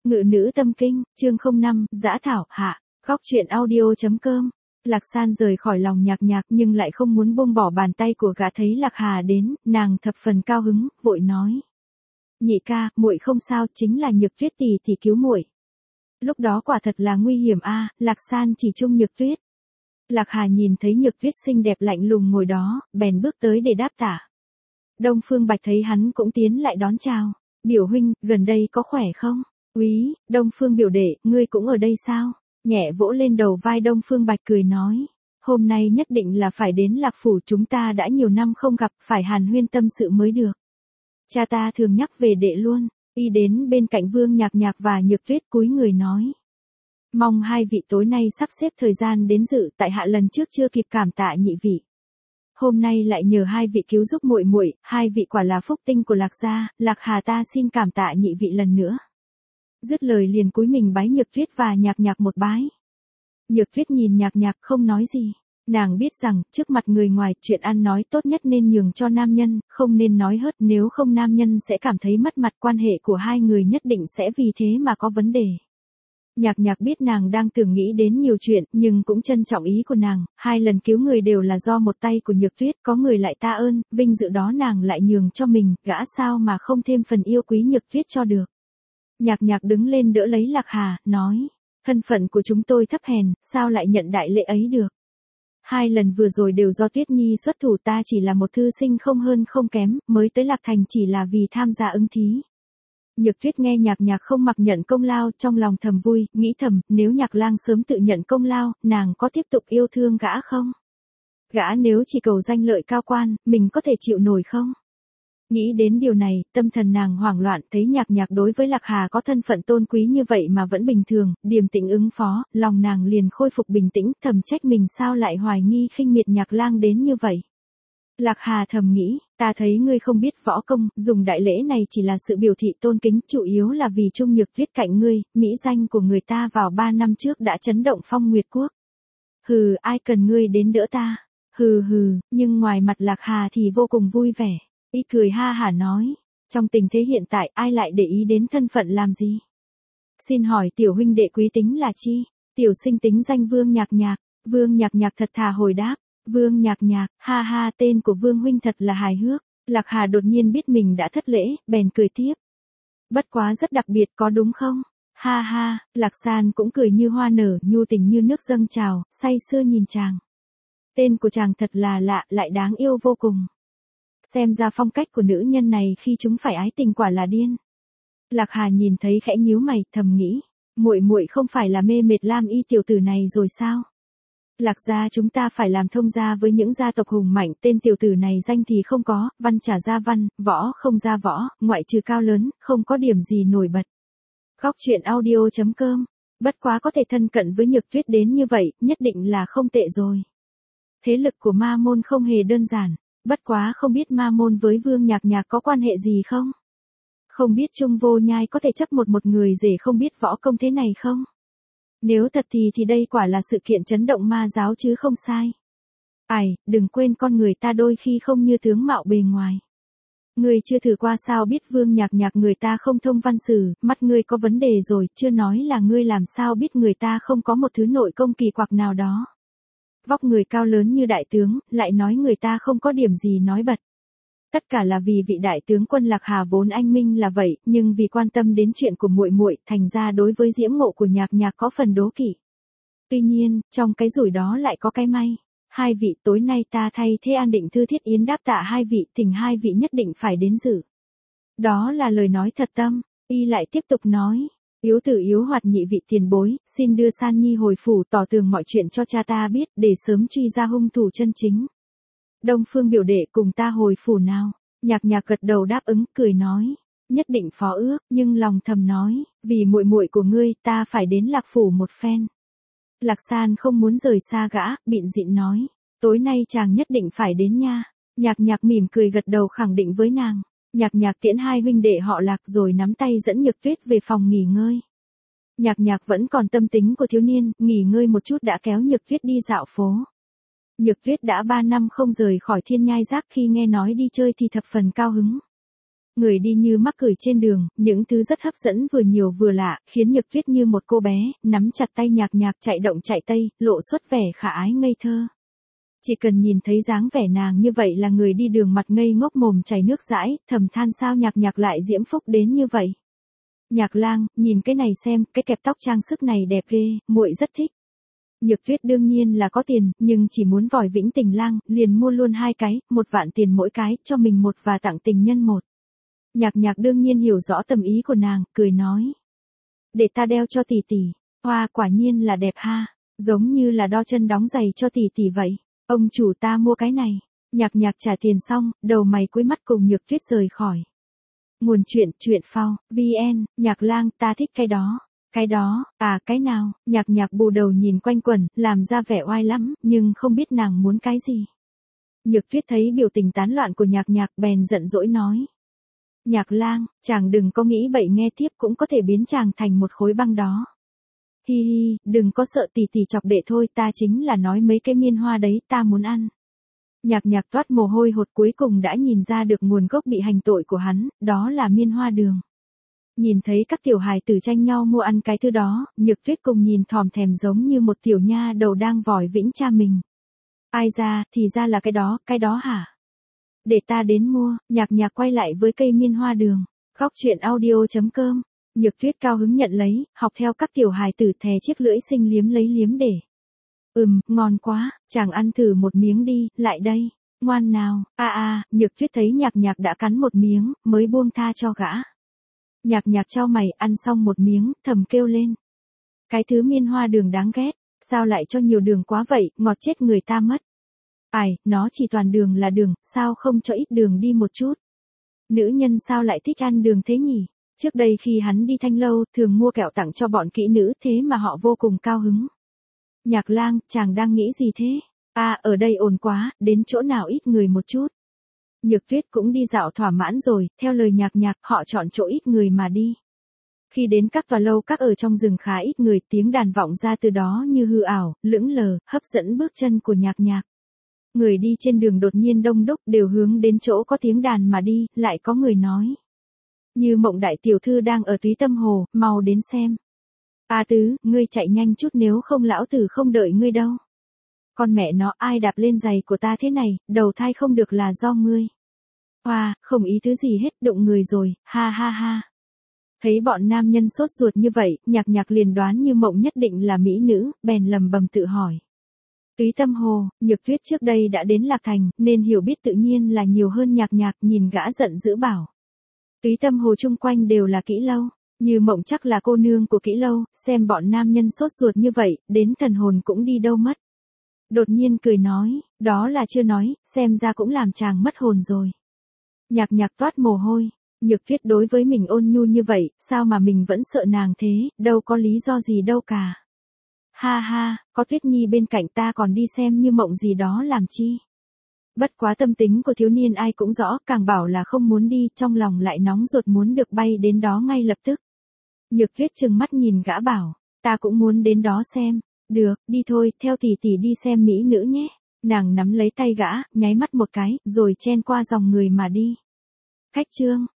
Ngự nữ tâm kinh, chương 05, Dã thảo, hạ. Góc truyện audio.com. Lạc San rời khỏi lòng Nhạc Nhạc nhưng lại không muốn buông bỏ bàn tay của gã. Thấy Lạc Hà đến, nàng thập phần cao hứng, vội nói: "Nhị ca, muội không sao, chính là Nhược Tuyết tỷ tỷ cứu muội." Lúc đó quả thật là nguy hiểm a, Lạc San chỉ trông Nhược Tuyết. Lạc Hà nhìn thấy Nhược Tuyết xinh đẹp lạnh lùng ngồi đó, bèn bước tới để đáp tạ. Đông Phương Bạch thấy hắn cũng tiến lại đón chào: "Biểu huynh, gần đây có khỏe không?" "Úy, Đông Phương biểu đệ, ngươi cũng ở đây sao?" Nhẹ vỗ lên đầu vai Đông Phương Bạch cười nói: "Hôm nay nhất định là phải đến Lạc Phủ, chúng ta đã nhiều năm không gặp, phải hàn huyên tâm sự mới được. Cha ta thường nhắc về đệ luôn." Y đến bên cạnh Vương Nhạc Nhạc và Nhược Tuyết cúi người nói: "Mong hai vị tối nay sắp xếp thời gian đến dự, tại hạ lần trước chưa kịp cảm tạ nhị vị. Hôm nay lại nhờ hai vị cứu giúp muội muội, hai vị quả là phúc tinh của Lạc gia, Lạc Hà ta xin cảm tạ nhị vị lần nữa." Dứt lời liền cúi mình bái Nhược Tuyết và Nhạc Nhạc một bái. Nhược Tuyết nhìn Nhạc Nhạc không nói gì. Nàng biết rằng, trước mặt người ngoài, chuyện ăn nói tốt nhất nên nhường cho nam nhân, không nên nói hớt, nếu không nam nhân sẽ cảm thấy mất mặt, quan hệ của hai người nhất định sẽ vì thế mà có vấn đề. Nhạc Nhạc biết nàng đang tưởng nghĩ đến nhiều chuyện, nhưng cũng trân trọng ý của nàng, hai lần cứu người đều là do một tay của Nhược Tuyết, có người lại ta ơn, vinh dự đó nàng lại nhường cho mình, gã sao mà không thêm phần yêu quý Nhược Tuyết cho được. Nhạc Nhạc đứng lên đỡ lấy Lạc Hà, nói: "Thân phận của chúng tôi thấp hèn, sao lại nhận đại lễ ấy được? Hai lần vừa rồi đều do Tuyết Nhi xuất thủ, ta chỉ là một thư sinh không hơn không kém, mới tới Lạc Thành chỉ là vì tham gia ứng thí." Nhược Tuyết nghe Nhạc Nhạc không mặc nhận công lao, trong lòng thầm vui, nghĩ thầm, nếu Nhạc Lang sớm tự nhận công lao, nàng có tiếp tục yêu thương gã không? Gã nếu chỉ cầu danh lợi cao quan, mình có thể chịu nổi không? Nghĩ đến điều này, tâm thần nàng hoảng loạn, thấy Nhạc Nhạc đối với Lạc Hà có thân phận tôn quý như vậy mà vẫn bình thường, điềm tĩnh ứng phó, lòng nàng liền khôi phục bình tĩnh, thầm trách mình sao lại hoài nghi khinh miệt Nhạc Lang đến như vậy. Lạc Hà thầm nghĩ, ta thấy ngươi không biết võ công, dùng đại lễ này chỉ là sự biểu thị tôn kính, chủ yếu là vì Trung Nhược Tuyết cạnh ngươi, mỹ danh của người ta vào 3 năm trước đã chấn động Phong Nguyệt Quốc. Hừ, ai cần ngươi đến đỡ ta? Hừ hừ, nhưng ngoài mặt Lạc Hà thì vô cùng vui vẻ. Y cười ha hả nói, trong tình thế hiện tại ai lại để ý đến thân phận làm gì? Xin hỏi tiểu huynh đệ quý tính là chi? Tiểu sinh tính danh Vương Nhạc Nhạc. Vương Nhạc Nhạc thật thà hồi đáp. Vương Nhạc Nhạc, ha ha, tên của Vương huynh thật là hài hước. Lạc Hà đột nhiên biết mình đã thất lễ, bèn cười tiếp. Bất quá rất đặc biệt có đúng không? Ha ha, Lạc San cũng cười như hoa nở, nhu tình như nước dâng trào, say sưa nhìn chàng. Tên của chàng thật là lạ, lại đáng yêu vô cùng. Xem ra phong cách của nữ nhân này khi chúng phải ái tình quả là điên. Lạc Hà nhìn thấy khẽ nhíu mày, thầm nghĩ, muội muội không phải là mê mệt Lam Y tiểu tử này rồi sao? Lạc gia chúng ta phải làm thông gia với những gia tộc hùng mạnh, tên tiểu tử này danh thì không có, văn trả ra văn, võ không ra võ, ngoại trừ cao lớn, không có điểm gì nổi bật. Góc truyện audio.com. Bất quá có thể thân cận với Nhược Tuyết đến như vậy, nhất định là không tệ rồi. Thế lực của ma môn không hề đơn giản. Bất quá không biết ma môn với Vương Nhạc Nhạc có quan hệ gì không? Không biết Trung Vô Nhai có thể chấp một người rể không biết võ công thế này không? Nếu thật thì đây quả là sự kiện chấn động ma giáo chứ không sai. Ai, đừng quên con người ta đôi khi không như tướng mạo bề ngoài. Ngươi chưa thử qua sao biết Vương Nhạc Nhạc người ta không thông văn sử, mắt ngươi có vấn đề rồi, chưa nói là ngươi làm sao biết người ta không có một thứ nội công kỳ quặc nào đó. Vóc người cao lớn như đại tướng, lại nói người ta không có điểm gì nói bật. Tất cả là vì vị đại tướng quân Lạc Hà vốn anh minh là vậy, nhưng vì quan tâm đến chuyện của muội muội, thành ra đối với diễm ngộ của Nhạc Nhạc có phần đố kỵ. Tuy nhiên, trong cái rủi đó lại có cái may. Hai vị, tối nay ta thay thế An Định Thư thiết yến đáp tạ hai vị, thỉnh hai vị nhất định phải đến dự. Đó là lời nói thật tâm. Y lại tiếp tục nói. Yếu tử yếu hoạt nhị vị tiền bối, xin đưa San Nhi hồi phủ tỏ tường mọi chuyện cho cha ta biết, để sớm truy ra hung thủ chân chính. Đông Phương biểu đệ cùng ta hồi phủ nào? Nhạc Nhạc gật đầu đáp ứng, cười nói, nhất định phó ước, nhưng lòng thầm nói, vì muội muội của ngươi, ta phải đến Lạc phủ một phen. Lạc San không muốn rời xa gã, bịn dịn nói, tối nay chàng nhất định phải đến nha. Nhạc Nhạc mỉm cười gật đầu khẳng định với nàng. Nhạc Nhạc tiễn hai huynh đệ họ Lạc rồi nắm tay dẫn Nhược Tuyết về phòng nghỉ ngơi. Nhạc Nhạc vẫn còn tâm tính của thiếu niên, nghỉ ngơi một chút đã kéo Nhược Tuyết đi dạo phố. Nhược Tuyết đã 3 năm không rời khỏi Thiên Nhai Giác, khi nghe nói đi chơi thì thập phần cao hứng. Người đi như mắc cười trên đường, những thứ rất hấp dẫn vừa nhiều vừa lạ, khiến Nhược Tuyết như một cô bé, nắm chặt tay Nhạc Nhạc chạy động chạy tây, lộ xuất vẻ khả ái ngây thơ. Chỉ cần nhìn thấy dáng vẻ nàng như vậy là người đi đường mặt ngây ngốc mồm chảy nước dãi, thầm than sao Nhạc Nhạc lại diễm phúc đến như vậy. Nhạc Lang, nhìn cái này xem, cái kẹp tóc trang sức này đẹp ghê, muội rất thích. Nhược Tuyết đương nhiên là có tiền, nhưng chỉ muốn vòi vĩnh tình lang, liền mua luôn 2 cái, 1 vạn tiền mỗi cái, cho mình 1 và tặng tình nhân 1. Nhạc Nhạc đương nhiên hiểu rõ tâm ý của nàng, cười nói. Để ta đeo cho tỷ tỷ. Hoa quả nhiên là đẹp ha, giống như là đo chân đóng giày cho tỷ tỷ vậy. Ông chủ ta mua cái này. Nhạc Nhạc trả tiền xong, đầu mày cúi mắt cùng Nhược Tuyết rời khỏi. Nguồn chuyện phao, VN, Nhạc Lang ta thích cái đó. Cái đó, à cái nào, Nhạc Nhạc bù đầu nhìn quanh quẩn, làm ra vẻ oai lắm, nhưng không biết nàng muốn cái gì. Nhược Tuyết thấy biểu tình tán loạn của Nhạc Nhạc bèn giận dỗi nói. Nhạc Lang, chàng đừng có nghĩ bậy nghe tiếp cũng có thể biến chàng thành một khối băng đó. Hi hi, đừng có sợ tỷ tỷ chọc đệ thôi, ta chính là nói mấy cái miên hoa đấy ta muốn ăn. Nhạc Nhạc toát mồ hôi hột cuối cùng đã nhìn ra được nguồn gốc bị hành tội của hắn, đó là miên hoa đường. Nhìn thấy các tiểu hài tử tranh nhau mua ăn cái thứ đó, Nhược Tuyết cùng nhìn thòm thèm giống như một tiểu nha đầu đang vòi vĩnh cha mình. Ai ra, thì ra là cái đó hả? Để ta đến mua, Nhạc Nhạc quay lại với cây miên hoa đường. Khóc chuyện audio.com. Nhược Tuyết cao hứng nhận lấy, học theo các tiểu hài tử thè chiếc lưỡi xinh liếm lấy liếm để. Ngon quá, chàng ăn thử một miếng đi, lại đây. Ngoan nào, Nhược Tuyết thấy Nhạc Nhạc đã cắn một miếng, mới buông tha cho gã. Nhạc Nhạc chau mày ăn xong một miếng, thầm kêu lên. Cái thứ miên hoa đường đáng ghét, sao lại cho nhiều đường quá vậy, ngọt chết người ta mất. Ai, nó chỉ toàn đường là đường, sao không cho ít đường đi một chút. Nữ nhân sao lại thích ăn đường thế nhỉ? Trước đây khi hắn đi Thanh Lâu, thường mua kẹo tặng cho bọn kỹ nữ thế mà họ vô cùng cao hứng. Nhạc Lang, chàng đang nghĩ gì thế? Ở đây ồn quá, đến chỗ nào ít người một chút. Nhược Tuyết cũng đi dạo thỏa mãn rồi, theo lời Nhạc Nhạc, họ chọn chỗ ít người mà đi. Khi đến các tòa lâu các ở trong rừng khá ít người, tiếng đàn vọng ra từ đó như hư ảo, lững lờ, hấp dẫn bước chân của Nhạc Nhạc. Người đi trên đường đột nhiên đông đúc đều hướng đến chỗ có tiếng đàn mà đi, lại có người nói. Như Mộng đại tiểu thư đang ở Túy Tâm Hồ, mau đến xem. Tứ, ngươi chạy nhanh chút nếu không lão tử không đợi ngươi đâu. Con mẹ nó ai đạp lên giày của ta thế này, đầu thai không được là do ngươi. Không ý thứ gì hết, đụng người rồi, ha ha ha. Thấy bọn nam nhân sốt ruột như vậy, Nhạc Nhạc liền đoán Như Mộng nhất định là mỹ nữ, bèn lầm bầm tự hỏi. Túy Tâm Hồ, Nhược Tuyết trước đây đã đến Lạc Thành, nên hiểu biết tự nhiên là nhiều hơn Nhạc Nhạc, nhìn gã giận dữ bảo. Túy Tâm Hồ chung quanh đều là Kỹ Lâu, Như Mộng chắc là cô nương của Kỹ Lâu, xem bọn nam nhân sốt ruột như vậy, đến thần hồn cũng đi đâu mất. Đột nhiên cười nói, đó là chưa nói, xem ra cũng làm chàng mất hồn rồi. Nhạc Nhạc toát mồ hôi, Nhược Tuyết đối với mình ôn nhu như vậy, sao mà mình vẫn sợ nàng thế, đâu có lý do gì đâu cả. Ha ha, có Tuyết Nhi bên cạnh ta còn đi xem Như Mộng gì đó làm chi. Bất quá tâm tính của thiếu niên ai cũng rõ, càng bảo là không muốn đi, trong lòng lại nóng ruột muốn được bay đến đó ngay lập tức. Nhược Tuyết trừng mắt nhìn gã bảo, ta cũng muốn đến đó xem. Được, đi thôi, theo tỷ tỷ đi xem mỹ nữ nhé. Nàng nắm lấy tay gã, nháy mắt một cái, rồi chen qua dòng người mà đi. Khách trương,